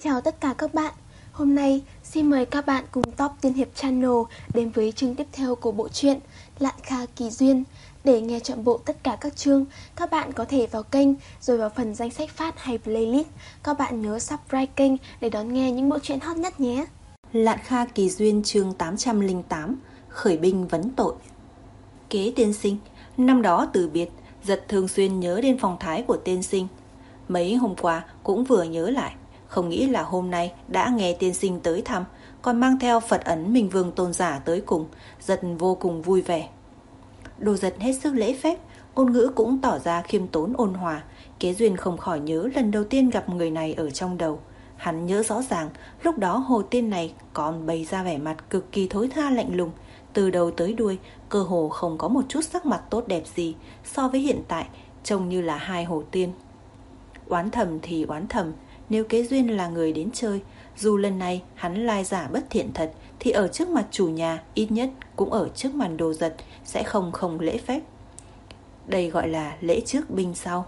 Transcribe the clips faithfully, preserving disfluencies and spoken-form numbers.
Chào tất cả các bạn. Hôm nay xin mời các bạn cùng Top Tiên Hiệp Channel đến với chương tiếp theo của bộ truyện Lạn Kha Kỳ Duyên. Để nghe trọn bộ tất cả các chương, các bạn có thể vào kênh rồi vào phần danh sách phát hay playlist. Các bạn nhớ subscribe kênh để đón nghe những bộ truyện hot nhất nhé. Lạn Kha Kỳ Duyên chương tám trăm lẻ tám, khởi binh vấn tội. Kế tiên sinh, năm đó từ biệt, giật thường xuyên nhớ đến phong thái của tiên sinh. Mấy hôm qua cũng vừa nhớ lại, không nghĩ là hôm nay đã nghe tiên sinh tới thăm, còn mang theo Phật ấn Minh Vương tôn giả tới cùng, giật vô cùng vui vẻ. Đồ Giật hết sức lễ phép, ngôn ngữ cũng tỏ ra khiêm tốn ôn hòa. Kế Duyên không khỏi nhớ lần đầu tiên gặp người này ở trong đầu. Hắn nhớ rõ ràng, lúc đó hồ tiên này còn bày ra vẻ mặt cực kỳ thối tha lạnh lùng, từ đầu tới đuôi, cơ hồ không có một chút sắc mặt tốt đẹp gì, so với hiện tại, trông như là hai hồ tiên. Oán thầm thì oán thầm, nếu Kế Duyên là người đến chơi, dù lần này hắn lai giả bất thiện thật, thì ở trước mặt chủ nhà, ít nhất cũng ở trước mặt Đồ Giật, sẽ không không lễ phép. Đây gọi là lễ trước binh sau.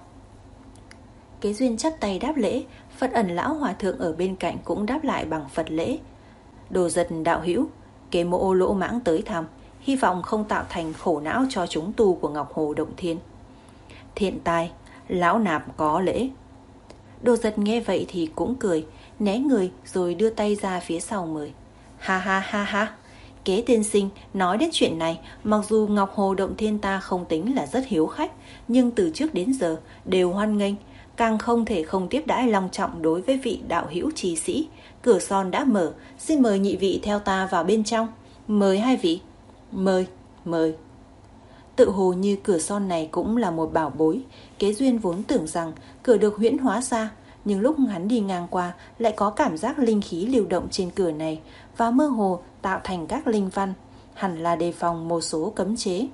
Kế Duyên chắp tay đáp lễ, Phật ẩn lão hòa thượng ở bên cạnh cũng đáp lại bằng Phật lễ. Đồ Giật đạo hữu, Kế mỗ lỗ mãng tới thăm, hy vọng không tạo thành khổ não cho chúng tu của Ngọc Hồ Động Thiên. Thiện tai, lão nạp có lễ. Đồ Giật nghe vậy thì cũng cười, né người rồi đưa tay ra phía sau mời. Ha ha ha ha, Kế tiên sinh nói đến chuyện này, mặc dù Ngọc Hồ Động Thiên ta không tính là rất hiếu khách, nhưng từ trước đến giờ đều hoan nghênh, càng không thể không tiếp đãi long trọng đối với vị đạo hữu trì sĩ. Cửa son đã mở, xin mời nhị vị theo ta vào bên trong. Mời hai vị. Mời, mời. Tự hồ như cửa son này cũng là một bảo bối. Kế Duyên vốn tưởng rằng cửa được huyễn hóa ra, nhưng lúc hắn đi ngang qua lại có cảm giác linh khí lưu động trên cửa này và mơ hồ tạo thành các linh văn, hẳn là đề phòng một số cấm chế.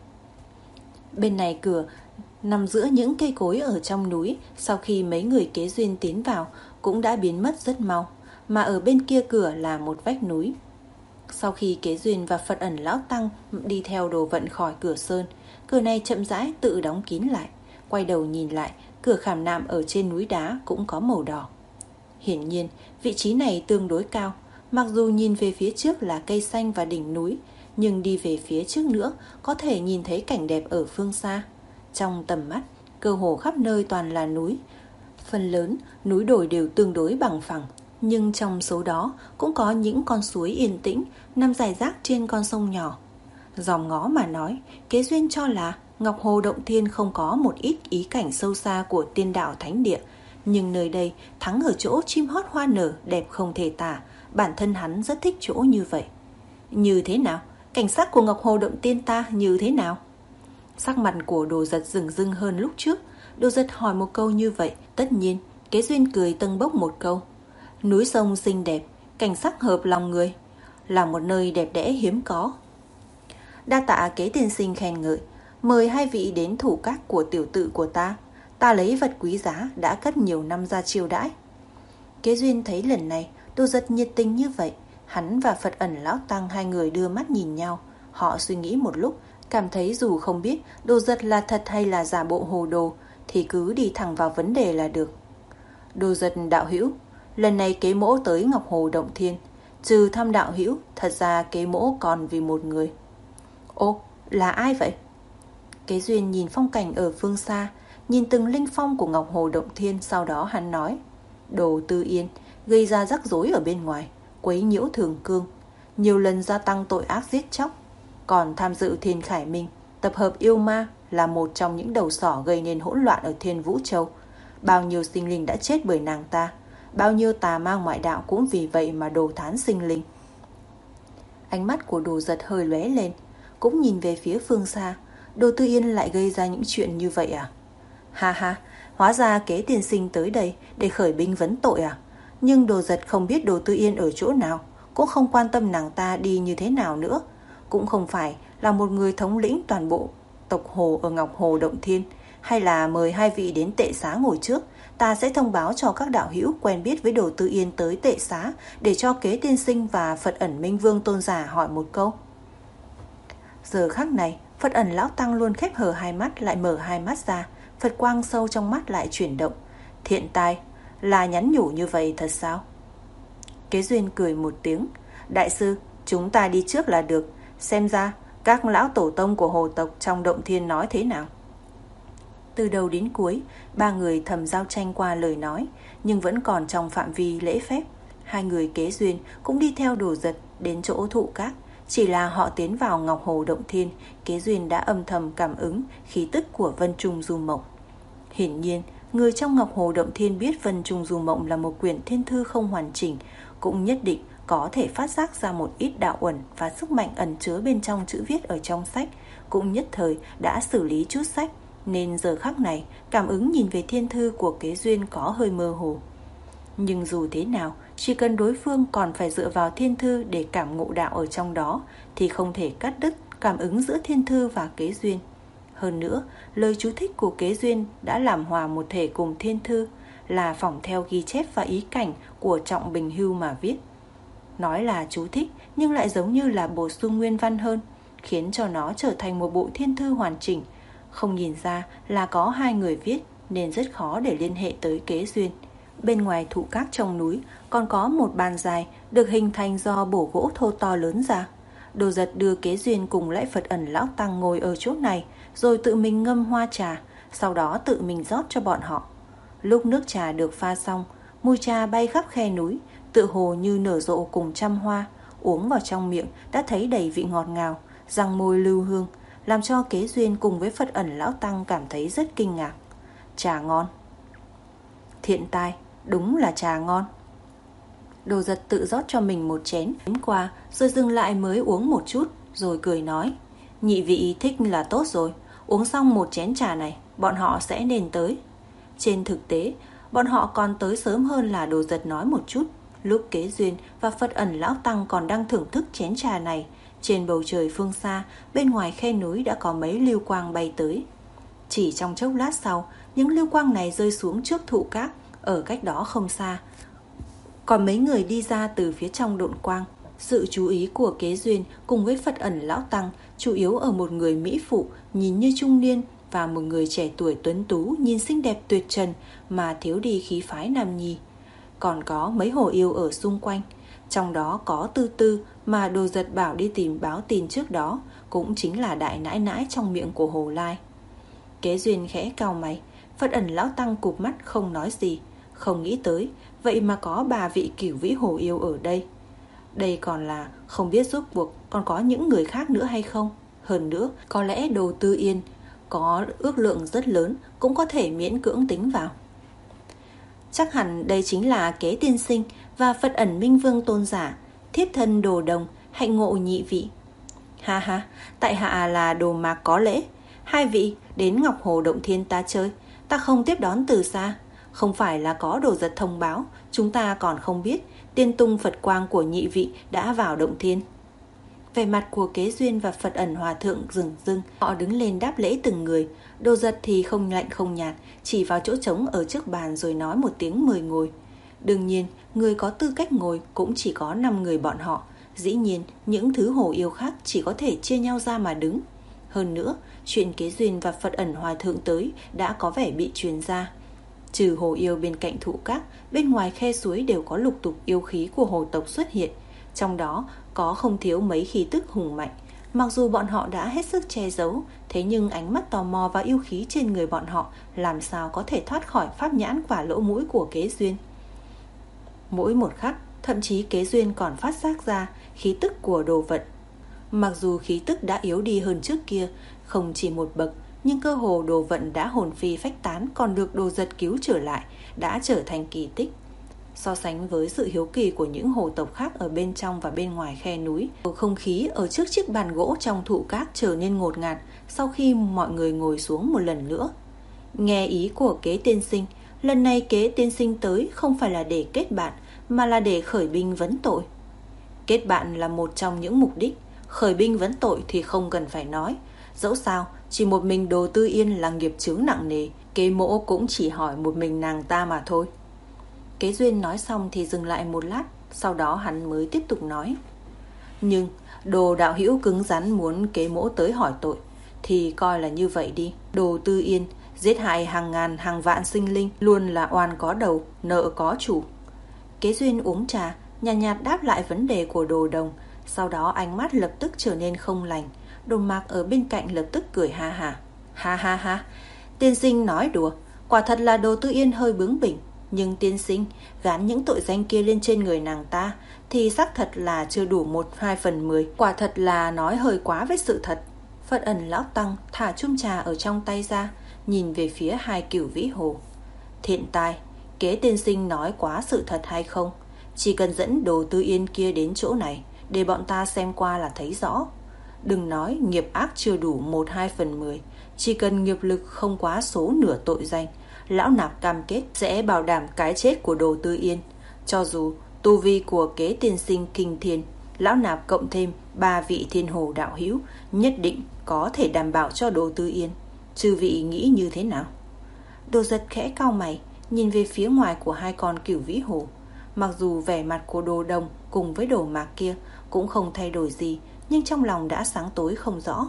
Bên này cửa nằm giữa những cây cối ở trong núi, sau khi mấy người Kế Duyên tiến vào cũng đã biến mất rất mau, mà ở bên kia cửa là một vách núi. Sau khi Kế Duyên và Phật ẩn lão tăng đi theo Đồ Vận khỏi cửa sơn, cửa này chậm rãi tự đóng kín lại. Quay đầu nhìn lại, cửa khảm nạm ở trên núi đá cũng có màu đỏ. Hiển nhiên, vị trí này tương đối cao, mặc dù nhìn về phía trước là cây xanh và đỉnh núi, nhưng đi về phía trước nữa có thể nhìn thấy cảnh đẹp ở phương xa. Trong tầm mắt, cơ hồ khắp nơi toàn là núi. Phần lớn, núi đồi đều tương đối bằng phẳng, nhưng trong số đó cũng có những con suối yên tĩnh nằm rải rác trên con sông nhỏ. Dòm ngó mà nói, Kế Duyên cho là Ngọc Hồ Động Thiên không có một ít ý cảnh sâu xa của tiên đạo thánh địa, nhưng nơi đây thắng ở chỗ chim hót hoa nở đẹp không thể tả, bản thân hắn rất thích chỗ như vậy. Như thế nào? Cảnh sắc của Ngọc Hồ Động Thiên ta như thế nào? Sắc mặt của Đồ Giật rừng rưng hơn lúc trước. Đồ Giật hỏi một câu như vậy, tất nhiên Kế Duyên cười tâng bốc một câu. Núi sông xinh đẹp, cảnh sắc hợp lòng người, là một nơi đẹp đẽ hiếm có. Đa tạ Kế tiên sinh khen ngợi, mời hai vị đến thủ các của tiểu tự của ta, ta lấy vật quý giá đã cất nhiều năm ra chiêu đãi. Kế Duyên thấy lần này Đồ Giật nhiệt tình như vậy, hắn và Phật ẩn lão tăng hai người đưa mắt nhìn nhau. Họ suy nghĩ một lúc, cảm thấy dù không biết Đồ Giật là thật hay là giả bộ hồ đồ, thì cứ đi thẳng vào vấn đề là được. Đồ Giật đạo hữu, lần này Kế mỗ tới Ngọc Hồ Động Thiên, trừ thăm đạo hữu, thật ra Kế mỗ còn vì một người. Ô, là ai vậy? Kế Duyên nhìn phong cảnh ở phương xa, nhìn từng linh phong của Ngọc Hồ Động Thiên, sau đó hắn nói. Đồ Tư Yên gây ra rắc rối ở bên ngoài, quấy nhiễu thường cương, nhiều lần gia tăng tội ác giết chóc, còn tham dự Thiên Khải Minh tập hợp yêu ma, là một trong những đầu sỏ gây nên hỗn loạn ở Thiên Vũ Châu. Bao nhiêu sinh linh đã chết bởi nàng ta, bao nhiêu tà ma ngoại đạo cũng vì vậy mà đồ thán sinh linh. Ánh mắt của Đồ Giật hơi lóe lên, cũng nhìn về phía phương xa. Đồ Tư Yên lại gây ra những chuyện như vậy à? Ha ha, hóa ra Kế tiên sinh tới đây để khởi binh vấn tội à? Nhưng Đồ Giật không biết Đồ Tư Yên ở chỗ nào, cũng không quan tâm nàng ta đi như thế nào nữa, cũng không phải là một người thống lĩnh toàn bộ tộc Hồ ở Ngọc Hồ Động Thiên. Hay là mời hai vị đến tệ xá ngồi trước, ta sẽ thông báo cho các đạo hữu quen biết với Đồ Tư Yên tới tệ xá, để cho Kế tiên sinh và Phật ẩn Minh Vương tôn giả hỏi một câu. Giờ khắc này, Phật ẩn lão tăng luôn khép hờ hai mắt lại mở hai mắt ra, Phật quang sâu trong mắt lại chuyển động. Thiện tai, Là nhắn nhủ như vậy thật sao? Kế Duyên cười một tiếng. Đại sư, chúng ta đi trước là được. Xem ra các lão tổ tông của hồ tộc trong động thiên nói thế nào. Từ đầu đến cuối, ba người thầm giao tranh qua lời nói, nhưng vẫn còn trong phạm vi lễ phép. Hai người Kế Duyên cũng đi theo Đồ Giật đến chỗ thụ các. Chỉ là họ tiến vào Ngọc Hồ Động Thiên, Kế Duyên đã âm thầm cảm ứng khí tức của Vân Trung Du Mộng. Hiển nhiên, người trong Ngọc Hồ Động Thiên biết Vân Trung Du Mộng là một quyển thiên thư không hoàn chỉnh, cũng nhất định có thể phát giác ra một ít đạo uẩn và sức mạnh ẩn chứa bên trong chữ viết ở trong sách, cũng nhất thời đã xử lý chút sách, nên giờ khắc này cảm ứng nhìn về thiên thư của Kế Duyên có hơi mơ hồ. Nhưng dù thế nào, chỉ cần đối phương còn phải dựa vào thiên thư để cảm ngộ đạo ở trong đó, thì không thể cắt đứt cảm ứng giữa thiên thư và Kế Duyên. Hơn nữa, lời chú thích của Kế Duyên đã làm hòa một thể cùng thiên thư, là phỏng theo ghi chép và ý cảnh của Trọng Bình Hưu mà viết. Nói là chú thích nhưng lại giống như là bổ sung nguyên văn hơn, khiến cho nó trở thành một bộ thiên thư hoàn chỉnh. Không nhìn ra là có hai người viết nên rất khó để liên hệ tới Kế Duyên. Bên ngoài thụ các trong núi còn có một bàn dài được hình thành do bổ gỗ thô to lớn ra. Đồ Giật đưa Kế Duyên cùng Lãi Phật Ẩn lão tăng ngồi ở chỗ này, rồi tự mình ngâm hoa trà, sau đó tự mình rót cho bọn họ. Lúc nước trà được pha xong, mùi trà bay khắp khe núi, tựa hồ như nở rộ cùng trăm hoa. Uống vào trong miệng đã thấy đầy vị ngọt ngào, răng môi lưu hương, làm cho Kế Duyên cùng với Phật Ẩn lão tăng cảm thấy rất kinh ngạc. Trà ngon. Thiện tai, đúng là trà ngon. Đồ Giật tự rót cho mình một chén đến qua, rồi dừng lại mới uống một chút, rồi cười nói: nhị vị thích là tốt rồi, uống xong một chén trà này, bọn họ sẽ nên tới. Trên thực tế, bọn họ còn tới sớm hơn là Đồ Giật nói một chút. Lúc Kế Duyên và Phật Ẩn lão tăng còn đang thưởng thức chén trà này, trên bầu trời phương xa, bên ngoài khe núi đã có mấy lưu quang bay tới. Chỉ trong chốc lát sau, những lưu quang này rơi xuống trước thụ các, ở cách đó không xa. Còn mấy người đi ra từ phía trong độn quang. Sự chú ý của Kế Duyên cùng với Phật Ẩn lão tăng chủ yếu ở một người mỹ phụ nhìn như trung niên và một người trẻ tuổi tuấn tú nhìn xinh đẹp tuyệt trần mà thiếu đi khí phái nam nhi. Còn có mấy hồ yêu ở xung quanh, trong đó có Tư Tư mà Đồ Giật bảo đi tìm báo tin trước đó, cũng chính là đại nãi nãi trong miệng của Hồ Lai. Kế Duyên khẽ cau mày, Phật Ẩn lão tăng cụp mắt không nói gì. Không nghĩ tới, vậy mà có ba vị cửu vĩ hồ yêu ở đây. Đây còn là không biết rốt cuộc còn có những người khác nữa hay không. Hơn nữa, có lẽ Đồ Tư Yên có ước lượng rất lớn, cũng có thể miễn cưỡng tính vào. Chắc hẳn đây chính là Kế tiên sinh và Phật Ẩn Minh Vương tôn giả, thiếp thân Đồ Đồng, hạnh ngộ nhị vị. Ha ha, tại hạ là Đồ Mạc có lễ. Hai vị đến Ngọc Hồ Động Thiên ta chơi, ta không tiếp đón từ xa. Không phải là có Đồ Giật thông báo, chúng ta còn không biết tiên tung Phật quang của nhị vị đã vào Động Thiên. Vẻ mặt của Kế Duyên và Phật Ẩn hòa thượng rừng rưng, họ đứng lên đáp lễ từng người. Đồ Giật thì không lạnh không nhạt, chỉ vào chỗ trống ở trước bàn rồi nói một tiếng mời ngồi. Đương nhiên, người có tư cách ngồi cũng chỉ có năm người bọn họ. Dĩ nhiên, những thứ hồ yêu khác chỉ có thể chia nhau ra mà đứng. Hơn nữa, chuyện Kế Duyên và Phật Ẩn hòa thượng tới đã có vẻ bị truyền ra. Trừ hồ yêu bên cạnh thụ các, bên ngoài khe suối đều có lục tục yêu khí của hồ tộc xuất hiện. Trong đó có không thiếu mấy khí tức hùng mạnh. Mặc dù bọn họ đã hết sức che giấu, thế nhưng ánh mắt tò mò và yêu khí trên người bọn họ làm sao có thể thoát khỏi pháp nhãn và lỗ mũi của Kế Duyên. Mỗi một khắc, thậm chí Kế Duyên còn phát giác ra khí tức của Đồ Vận. Mặc dù khí tức đã yếu đi hơn trước kia, không chỉ một bậc, nhưng cơ hồ Đồ Vận đã hồn phi phách tán còn được Đồ Giật cứu trở lại, đã trở thành kỳ tích. So sánh với sự hiếu kỳ của những hồ tộc khác ở bên trong và bên ngoài khe núi, bầu không khí ở trước chiếc bàn gỗ trong thụ các trở nên ngột ngạt sau khi mọi người ngồi xuống một lần nữa. Nghe ý của Kế tiên sinh, lần này Kế tiên sinh tới không phải là để kết bạn, mà là để khởi binh vấn tội. Kết bạn là một trong những mục đích, khởi binh vấn tội thì không cần phải nói. Dẫu sao, chỉ một mình Đồ Tư Yên là nghiệp chướng nặng nề, Kế mỗ cũng chỉ hỏi một mình nàng ta mà thôi. Kế Duyên nói xong thì dừng lại một lát, sau đó hắn mới tiếp tục nói. Nhưng Đồ đạo hữu cứng rắn muốn Kế mỗ tới hỏi tội, thì coi là như vậy đi. Đồ Tư Yên Giết hại hàng ngàn hàng vạn sinh linh luôn là oan có đầu, nợ có chủ. Kế Duyên uống trà, nhàn nhạt, nhạt đáp lại vấn đề của Đồ Đồng. Sau đó ánh mắt lập tức trở nên không lành. Đồ Mạc ở bên cạnh lập tức cười ha ha. Ha ha ha, tiên sinh nói đùa. Quả thật là Đồ Tư Yên hơi bướng bỉnh. Nhưng tiên sinh gán những tội danh kia lên trên người nàng ta thì xác thật là chưa đủ một hai phần mười. Quả thật là nói hơi quá với sự thật. Phật Ẩn lão tăng thả chung trà ở trong tay ra, nhìn về phía hai Cửu Vĩ Hồ. Thiện tai, Kế tiên sinh nói quá sự thật hay không? Chỉ cần dẫn Đồ Tư Yên kia đến chỗ này để bọn ta xem qua là thấy rõ. Đừng nói nghiệp ác chưa đủ một hai phần mười, chỉ cần nghiệp lực không quá số nửa tội danh, lão nạp cam kết sẽ bảo đảm cái chết của Đồ Tư Yên. Cho dù tu vi của Kế tiên sinh kinh thiên, lão nạp cộng thêm ba vị thiên hồ đạo hữu, nhất định có thể đảm bảo cho Đồ Tư Yên. Chư vị nghĩ như thế nào? Đồ Giật khẽ cau mày, nhìn về phía ngoài của hai con Cửu Vĩ Hồ. Mặc dù vẻ mặt của Đồ Đồng cùng với Đồ Mạc kia cũng không thay đổi gì, nhưng trong lòng đã sáng tối không rõ.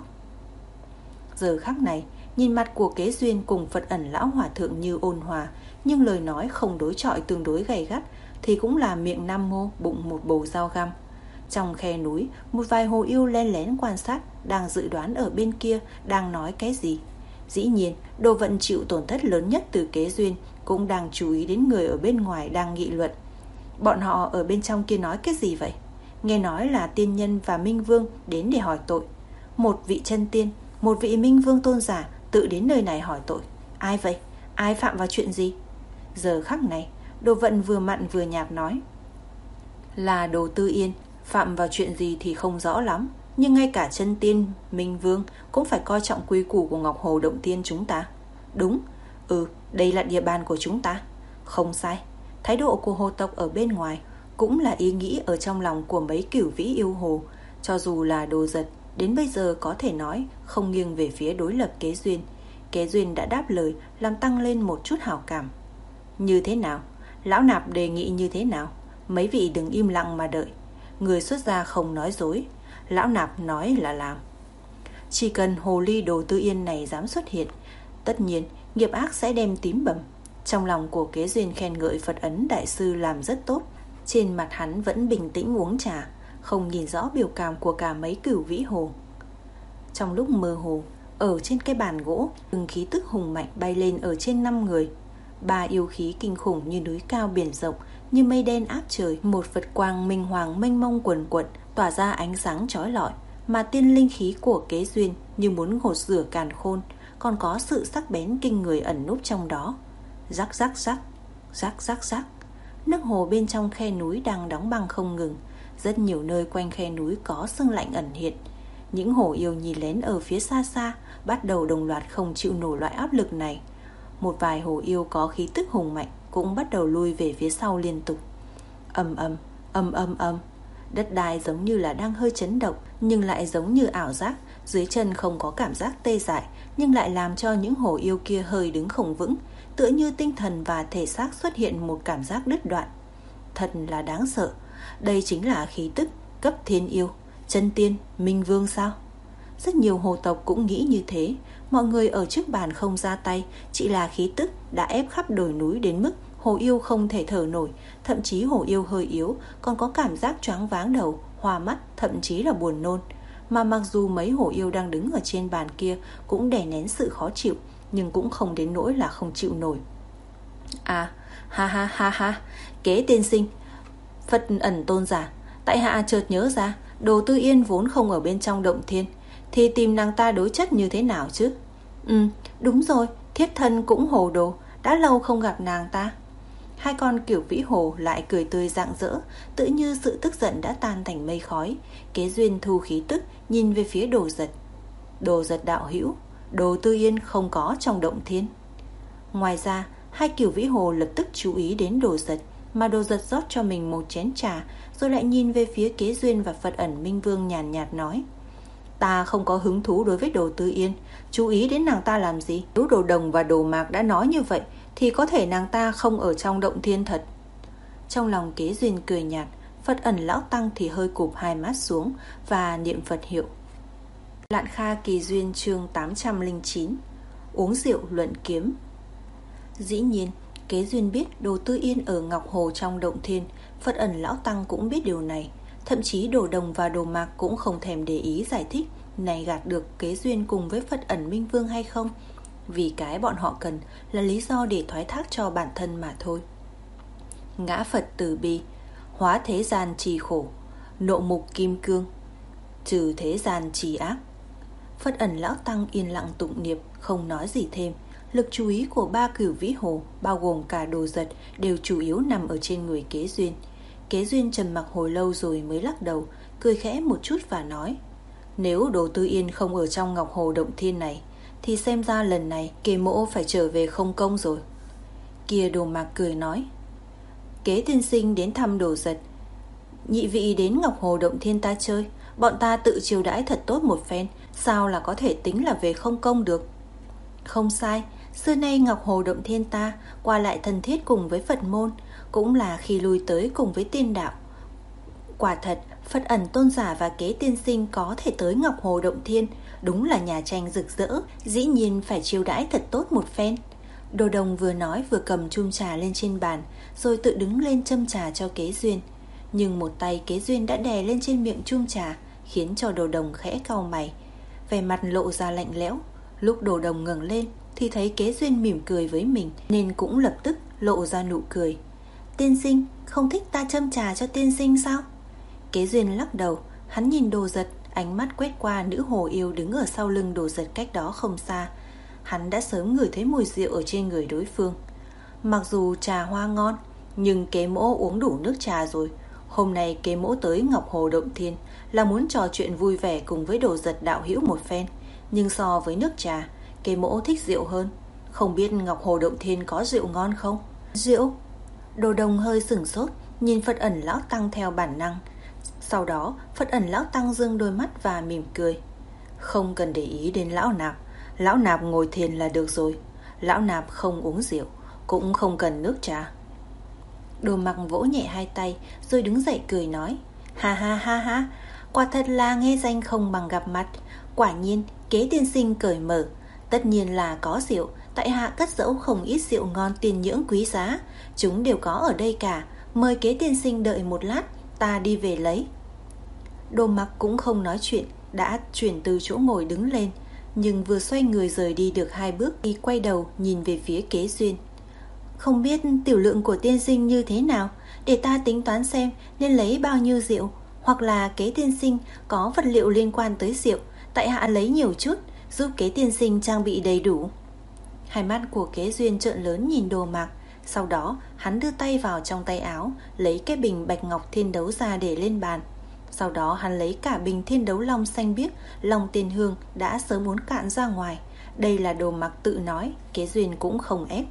Giờ khắc này, nhìn mặt của Kế Duyên cùng Phật Ẩn lão hòa thượng như ôn hòa, nhưng lời nói không đối chọi tương đối gay gắt, thì cũng là miệng nam mô bụng một bầu dao găm. Trong khe núi, một vài hồ yêu len lén quan sát, đang dự đoán ở bên kia đang nói cái gì. Dĩ nhiên, Đồ Vận chịu tổn thất lớn nhất từ Kế Duyên cũng đang chú ý đến người ở bên ngoài đang nghị luận. Bọn họ ở bên trong kia nói cái gì vậy? Nghe nói là tiên nhân và minh vương đến để hỏi tội. Một vị chân tiên, một vị minh vương tôn giả tự đến nơi này hỏi tội. Ai vậy? Ai phạm vào chuyện gì? Giờ khắc này, Đồ Vận vừa mặn vừa nhạt nói. Là Đồ Tư Yên, phạm vào chuyện gì thì không rõ lắm, nhưng ngay cả chân tiên, minh vương cũng phải coi trọng quy củ của Ngọc Hồ Động Tiên chúng ta. Đúng, ừ, đây là địa bàn của chúng ta. Không sai, thái độ của hồ tộc ở bên ngoài cũng là ý nghĩ ở trong lòng của mấy Cửu Vĩ yêu hồ. Cho dù là Đồ Giật đến bây giờ có thể nói không nghiêng về phía đối lập Kế Duyên. Kế Duyên đã đáp lời, làm tăng lên một chút hảo cảm. Như thế nào? Lão nạp đề nghị như thế nào? Mấy vị đừng im lặng mà đợi. Người xuất gia không nói dối, lão nạp nói là làm. Chỉ cần hồ ly Đồ Tư Yên này dám xuất hiện, tất nhiên nghiệp ác sẽ đem tím bầm. Trong lòng của Kế Duyên khen ngợi Phật Ấn đại sư làm rất tốt. Trên mặt hắn vẫn bình tĩnh uống trà, không nhìn rõ biểu cảm của cả mấy Cửu Vĩ Hồ. Trong lúc mơ hồ, ở trên cái bàn gỗ, từng khí tức hùng mạnh bay lên ở trên năm người. Ba yêu khí kinh khủng như núi cao biển rộng, như mây đen áp trời. Một Phật quang minh hoàng mênh mông quần quật, tỏa ra ánh sáng chói lọi. Mà tiên linh khí của Kế Duyên như muốn gột rửa càn khôn, còn có sự sắc bén kinh người ẩn núp trong đó. Rắc rắc rắc, rắc rắc rắc. Nước hồ bên trong khe núi đang đóng băng không ngừng. Rất nhiều nơi quanh khe núi có sương lạnh ẩn hiện. Những hổ yêu nhìn lén ở phía xa xa bắt đầu đồng loạt không chịu nổi loại áp lực này. Một vài hổ yêu có khí tức hùng mạnh cũng bắt đầu lui về phía sau liên tục. Ầm ầm, ầm ầm ầm. Đất đai giống như là đang hơi chấn động, nhưng lại giống như ảo giác. Dưới chân không có cảm giác tê dại, nhưng lại làm cho những hổ yêu kia hơi đứng không vững, tựa như tinh thần và thể xác xuất hiện một cảm giác đứt đoạn. Thật là đáng sợ. Đây chính là khí tức cấp thiên yêu, chân tiên, minh vương sao? Rất nhiều hồ tộc cũng nghĩ như thế. Mọi người ở trước bàn không ra tay, chỉ là khí tức đã ép khắp đồi núi đến mức hồ yêu không thể thở nổi. Thậm chí hồ yêu hơi yếu còn có cảm giác choáng váng đầu, hoa mắt, thậm chí là buồn nôn. Mà mặc dù mấy hồ yêu đang đứng ở trên bàn kia cũng đè nén sự khó chịu, nhưng cũng không đến nỗi là không chịu nổi. À, ha ha ha ha, Kế tiên sinh, Phật Ẩn tôn giả, tại hạ chợt nhớ ra, Đồ Tư Yên vốn không ở bên trong động thiên, thì tìm nàng ta đối chất như thế nào chứ? Ừ, đúng rồi, thiếp thân cũng hồ đồ, đã lâu không gặp nàng ta. Hai con Cửu Vĩ Hồ lại cười tươi rạng rỡ, tự như sự tức giận đã tan thành mây khói. Kế Duyên thu khí tức, nhìn về phía Đồ Giật. Đồ Giật đạo hữu, Đồ Tư Yên không có trong động thiên. Ngoài ra, hai Cửu Vĩ Hồ lập tức chú ý đến Đồ Giật, mà Đồ Giật rót cho mình một chén trà, rồi lại nhìn về phía Kế Duyên và Phật Ẩn Minh Vương nhàn nhạt nói. Ta không có hứng thú đối với Đồ Tư Yên, chú ý đến nàng ta làm gì? Nếu Đồ Đồng và Đồ Mạc đã nói như vậy, thì có thể nàng ta không ở trong động thiên thật. Trong lòng Kế Duyên cười nhạt, Phật Ẩn lão tăng thì hơi cụp hai mắt xuống và niệm Phật hiệu. Lạn Kha Kỳ Duyên chương tám trăm lẻ chín. uống rượu luận kiếm. Dĩ nhiên, Kế Duyên biết Đồ Tư Yên ở Ngọc Hồ trong động thiên, Phật Ẩn Lão Tăng cũng biết điều này. Thậm chí Đồ Đồng và Đồ Mạc cũng không thèm để ý giải thích này gạt được Kế Duyên cùng với Phật Ẩn Minh Vương hay không, vì cái bọn họ cần là lý do để thoái thác cho bản thân mà thôi. Ngã Phật từ bi, hóa thế gian trì khổ, nộ mục kim cương, trừ thế gian trì ác. Phật Ẩn Lão Tăng yên lặng tụng niệm, không nói gì thêm. Lực chú ý của ba cửu vĩ hồ, bao gồm cả Đồ Giật, đều chủ yếu nằm ở trên người Kế Duyên. Kế Duyên trầm mặc hồi lâu rồi mới lắc đầu, cười khẽ một chút và nói: nếu Đồ Tư Yên không ở trong Ngọc Hồ động thiên này, thì xem ra lần này Kế mỗ phải trở về không công rồi. Kia Đồ Mạc cười nói: Kế tiên sinh đến thăm Đồ Giật, nhị vị đến Ngọc Hồ động thiên ta chơi, bọn ta tự chiêu đãi thật tốt một phen, sao là có thể tính là về không công được. Không sai, xưa nay Ngọc Hồ động thiên ta qua lại thân thiết cùng với Phật môn, cũng là khi lui tới cùng với tiên đạo. Quả thật, Phật Ẩn tôn giả và Kế tiên sinh có thể tới Ngọc Hồ động thiên, đúng là nhà tranh rực rỡ, dĩ nhiên phải chiêu đãi thật tốt một phen. Đồ Đồng vừa nói vừa cầm chung trà lên trên bàn, rồi tự đứng lên châm trà cho Kế Duyên. Nhưng một tay Kế Duyên đã đè lên trên miệng chung trà, khiến cho Đồ Đồng khẽ cau mày, vẻ mặt lộ ra lạnh lẽo. Lúc Đồ Đồng ngẩng lên thì thấy Kế Duyên mỉm cười với mình, nên cũng lập tức lộ ra nụ cười. Tiên sinh, không thích ta châm trà cho tiên sinh sao? Kế Duyên lắc đầu, hắn nhìn Đồ Giật, ánh mắt quét qua nữ hồ yêu đứng ở sau lưng Đồ Giật cách đó không xa. Hắn đã sớm ngửi thấy mùi rượu ở trên người đối phương. Mặc dù trà hoa ngon, nhưng Kế mỗ uống đủ nước trà rồi. Hôm nay Kế mỗ tới Ngọc Hồ động thiên là muốn trò chuyện vui vẻ cùng với Đồ Giật đạo hữu một phen, nhưng so với nước trà, Kế mỗ thích rượu hơn. Không biết Ngọc Hồ động thiên có rượu ngon không? Rượu? Đồ Đồng hơi sửng sốt, nhìn Phật Ẩn Lão Tăng theo bản năng. Sau đó Phật Ẩn Lão Tăng dương đôi mắt và mỉm cười. Không cần để ý đến Lão Nạp, Lão Nạp ngồi thiền là được rồi. Lão Nạp không uống rượu, cũng không cần nước trà. Đồ Mặc vỗ nhẹ hai tay rồi đứng dậy cười nói: Ha ha ha ha, quả thật là nghe danh không bằng gặp mặt. Quả nhiên Kế tiên sinh cởi mở, tất nhiên là có rượu. Tại hạ cất giấu không ít rượu ngon tiền nhưỡng quý giá, chúng đều có ở đây cả. Mời Kế tiên sinh đợi một lát, ta đi về lấy. Đồ Mặc cũng không nói chuyện, đã chuyển từ chỗ ngồi đứng lên, nhưng vừa xoay người rời đi được hai bước thì quay đầu nhìn về phía Kế Duyên. Không biết tiểu lượng của tiên sinh như thế nào, để ta tính toán xem nên lấy bao nhiêu rượu, hoặc là Kế tiên sinh có vật liệu liên quan tới rượu, tại hạ lấy nhiều chút, giúp Kế tiên sinh trang bị đầy đủ. Hai mắt của Kế Duyên trợn lớn nhìn Đồ Mạc, sau đó hắn đưa tay vào trong tay áo, lấy cái bình bạch ngọc thiên đấu ra để lên bàn. Sau đó hắn lấy cả bình thiên đấu long xanh biếc, long tiên hương đã sớm muốn cạn ra ngoài. Đây là Đồ Mạc tự nói, Kế Duyên cũng không ép.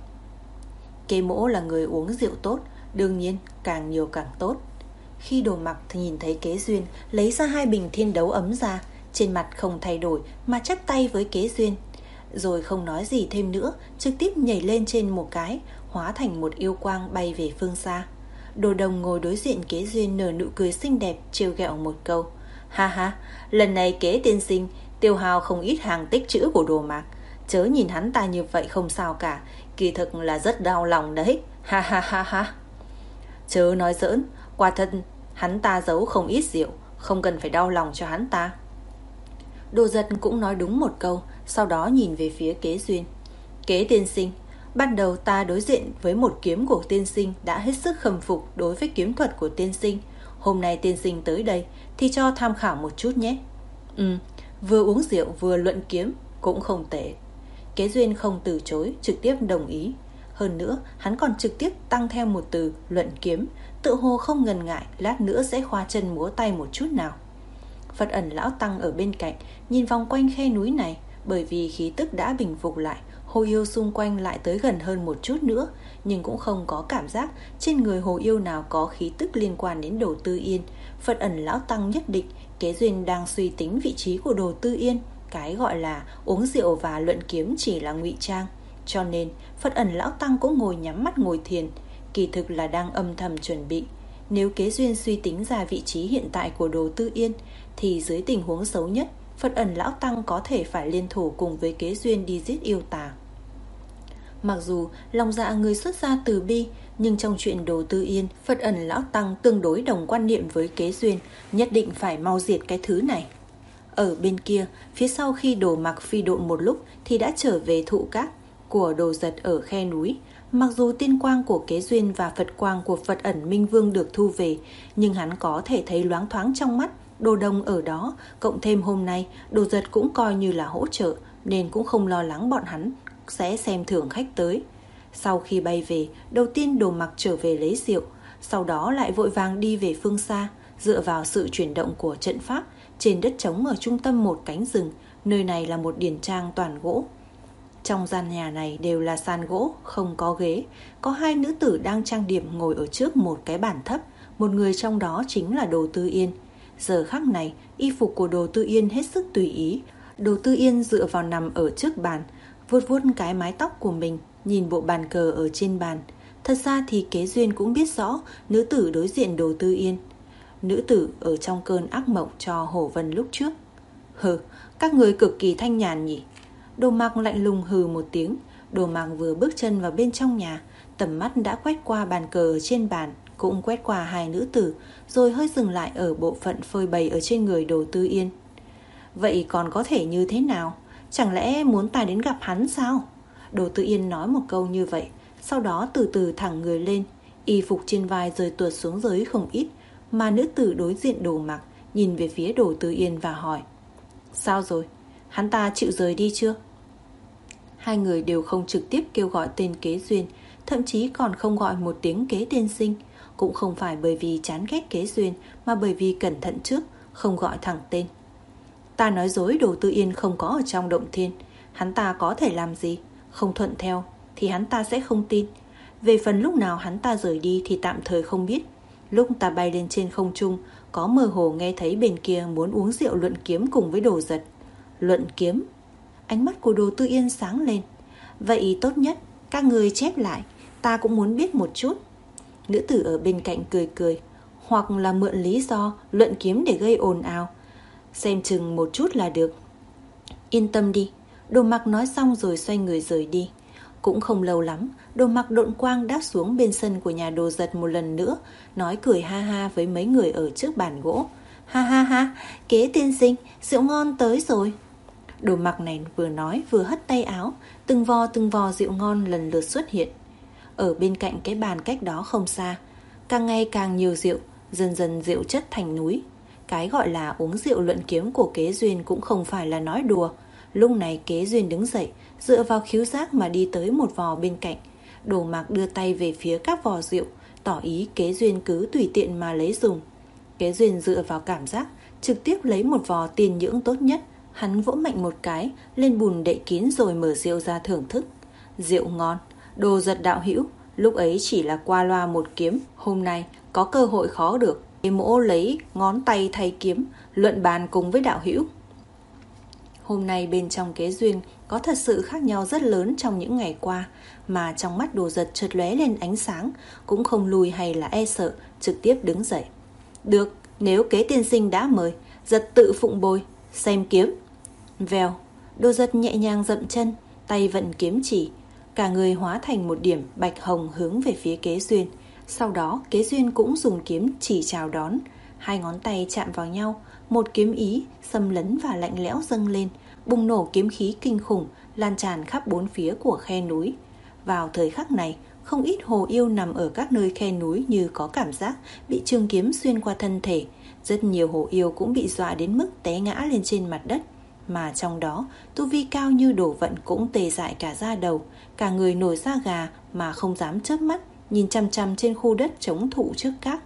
Kế mỗ là người uống rượu tốt, đương nhiên càng nhiều càng tốt. Khi Đồ Mạc nhìn thấy Kế Duyên lấy ra hai bình thiên đấu ấm ra, trên mặt không thay đổi mà chắp tay với Kế Duyên, rồi không nói gì thêm nữa, trực tiếp nhảy lên trên một cái, hóa thành một yêu quang bay về phương xa. Đồ Đồng ngồi đối diện Kế Duyên nở nụ cười xinh đẹp, trêu ghẹo một câu: Ha ha, lần này Kế tiên sinh tiêu hao không ít hàng tích trữ của Đồ Mạc. Chớ nhìn hắn ta như vậy không sao cả, kỳ thực là rất đau lòng đấy. Ha ha ha ha. Chớ nói giỡn, quả thật hắn ta giấu không ít rượu, không cần phải đau lòng cho hắn ta. Đồ Giật cũng nói đúng một câu, sau đó nhìn về phía Kế Duyên. Kế tiên sinh, ban đầu ta đối diện với một kiếm của tiên sinh đã hết sức khâm phục đối với kiếm thuật của tiên sinh. Hôm nay tiên sinh tới đây thì cho tham khảo một chút nhé. Ừ, vừa uống rượu vừa luận kiếm cũng không tệ. Kế Duyên không từ chối, trực tiếp đồng ý. Hơn nữa, hắn còn trực tiếp tăng thêm một từ luận kiếm, tự hồ không ngần ngại lát nữa sẽ khoa chân múa tay một chút nào. Phật Ẩn Lão Tăng ở bên cạnh nhìn vòng quanh khe núi này, bởi vì khí tức đã bình phục lại, hồ yêu xung quanh lại tới gần hơn một chút nữa, nhưng cũng không có cảm giác trên người hồ yêu nào có khí tức liên quan đến Đồ Tư Yên. Phật Ẩn Lão Tăng nhất định Kế Duyên đang suy tính vị trí của Đồ Tư Yên, cái gọi là uống rượu và luận kiếm chỉ là ngụy trang. Cho nên Phật Ẩn Lão Tăng cũng ngồi nhắm mắt ngồi thiền, kỳ thực là đang âm thầm chuẩn bị. Nếu Kế Duyên suy tính ra vị trí hiện tại của Đồ Tư Yên, thì dưới tình huống xấu nhất, Phật Ẩn Lão Tăng có thể phải liên thủ cùng với Kế Duyên đi giết yêu tà. Mặc dù lòng dạ người xuất gia từ bi, nhưng trong chuyện Đồ Tư Yên, Phật Ẩn Lão Tăng tương đối đồng quan niệm với Kế Duyên, nhất định phải mau diệt cái thứ này. Ở bên kia, phía sau khi Đồ Mặc phi độn một lúc thì đã trở về thụ cát của Đồ Giật ở khe núi. Mặc dù tiên quang của Kế Duyên và Phật quang của Phật Ẩn Minh Vương được thu về, nhưng hắn có thể thấy loáng thoáng trong mắt Đồ Đông ở đó, cộng thêm hôm nay Đồ Giật cũng coi như là hỗ trợ, nên cũng không lo lắng bọn hắn sẽ xem thường khách tới. Sau khi bay về, đầu tiên Đồ Mặc trở về lấy rượu, sau đó lại vội vàng đi về phương xa, dựa vào sự chuyển động của trận pháp. Trên đất trống ở trung tâm một cánh rừng, nơi này là một điển trang toàn gỗ. Trong gian nhà này đều là sàn gỗ, không có ghế. Có hai nữ tử đang trang điểm ngồi ở trước một cái bàn thấp, một người trong đó chính là Đồ Tư Yên. Giờ khắc này, y phục của Đồ Tư Yên hết sức tùy ý. Đồ Tư Yên dựa vào nằm ở trước bàn, vuốt vuốt cái mái tóc của mình, nhìn bộ bàn cờ ở trên bàn. Thật ra thì Kế Duyên cũng biết rõ nữ tử đối diện Đồ Tư Yên. Nữ tử ở trong cơn ác mộng cho Hổ Vân lúc trước. Hừ, các người cực kỳ thanh nhàn nhỉ? Đồ Mặc lạnh lùng hừ một tiếng. Đồ Mặc vừa bước chân vào bên trong nhà, tầm mắt đã quét qua bàn cờ ở trên bàn, cũng quét qua hai nữ tử, rồi hơi dừng lại ở bộ phận phơi bày ở trên người Đồ Tư Yên. Vậy còn có thể như thế nào? Chẳng lẽ muốn ta đến gặp hắn sao? Đồ Tư Yên nói một câu như vậy, sau đó từ từ thẳng người lên, y phục trên vai rơi tuột xuống dưới không ít, mà nữ tử đối diện Đồ Mặc nhìn về phía Đồ Tư Yên và hỏi: Sao rồi? Hắn ta chịu rời đi chưa? Hai người đều không trực tiếp kêu gọi tên Kế Duyên, thậm chí còn không gọi một tiếng Kế tiên sinh. Cũng không phải bởi vì chán ghét Kế Duyên, mà bởi vì cẩn thận trước, không gọi thẳng tên. Ta nói dối Đồ Tư Yên không có ở trong động thiên. Hắn ta có thể làm gì? Không thuận theo thì hắn ta sẽ không tin. Về phần lúc nào hắn ta rời đi thì tạm thời không biết. Lúc ta bay lên trên không trung, có mơ hồ nghe thấy bên kia muốn uống rượu luận kiếm cùng với Đồ Giật. Luận kiếm? Ánh mắt của Đồ Tư Yên sáng lên. Vậy tốt nhất các người chép lại, ta cũng muốn biết một chút. Nữ tử ở bên cạnh cười cười. Hoặc là mượn lý do luận kiếm để gây ồn ào, xem chừng một chút là được. Yên tâm đi. Đồ Mặc nói xong rồi xoay người rời đi. Cũng không lâu lắm, Đồ Mặc độn quang đáp xuống bên sân của nhà Đồ Giật một lần nữa, nói cười ha ha với mấy người ở trước bàn gỗ. Ha ha ha, Kế tiên sinh, rượu ngon tới rồi. Đồ Mặc này vừa nói vừa hất tay áo, từng vò từng vò rượu ngon lần lượt xuất hiện. Ở bên cạnh cái bàn cách đó không xa, càng ngày càng nhiều rượu, dần dần rượu chất thành núi. Cái gọi là uống rượu luận kiếm của Kế Duyên cũng không phải là nói đùa. Lúc này Kế Duyên đứng dậy, dựa vào khiếu giác mà đi tới một vò bên cạnh. Đồ Mặc đưa tay về phía các vò rượu, tỏ ý Kế Duyên cứ tùy tiện mà lấy dùng. Kế Duyên dựa vào cảm giác, trực tiếp lấy một vò tiền nhưỡng tốt nhất. Hắn vỗ mạnh một cái lên bùn đậy kín rồi mở rượu ra thưởng thức. Rượu ngon. Đồ Giật đạo hữu, lúc ấy chỉ là qua loa một kiếm, hôm nay có cơ hội khó được. Mỗ lấy ngón tay thay kiếm, luận bàn cùng với đạo hữu. Hôm nay bên trong Kế Duyên có thật sự khác nhau rất lớn trong những ngày qua, mà trong mắt Đồ Giật chợt lóe lên ánh sáng, cũng không lùi hay là e sợ, trực tiếp đứng dậy. Được, nếu Kế tiên sinh đã mời, Giật tự phụng bồi, xem kiếm. Vèo, Đồ Giật nhẹ nhàng dậm chân, tay vận kiếm chỉ, cả người hóa thành một điểm bạch hồng hướng về phía Kế Duyên. Sau đó Kế Duyên cũng dùng kiếm chỉ chào đón. Hai ngón tay chạm vào nhau, một kiếm ý xâm lấn và lạnh lẽo dâng lên, bùng nổ kiếm khí kinh khủng lan tràn khắp bốn phía của khe núi. Vào thời khắc này, không ít hồ yêu nằm ở các nơi khe núi như có cảm giác bị trường kiếm xuyên qua thân thể. Rất nhiều hồ yêu cũng bị dọa đến mức té ngã lên trên mặt đất. Mà trong đó, tu vi cao như Đổ Vận cũng tê dại cả da đầu, cả người nổi da gà mà không dám chớp mắt, nhìn chăm chăm trên khu đất chống thụ trước các.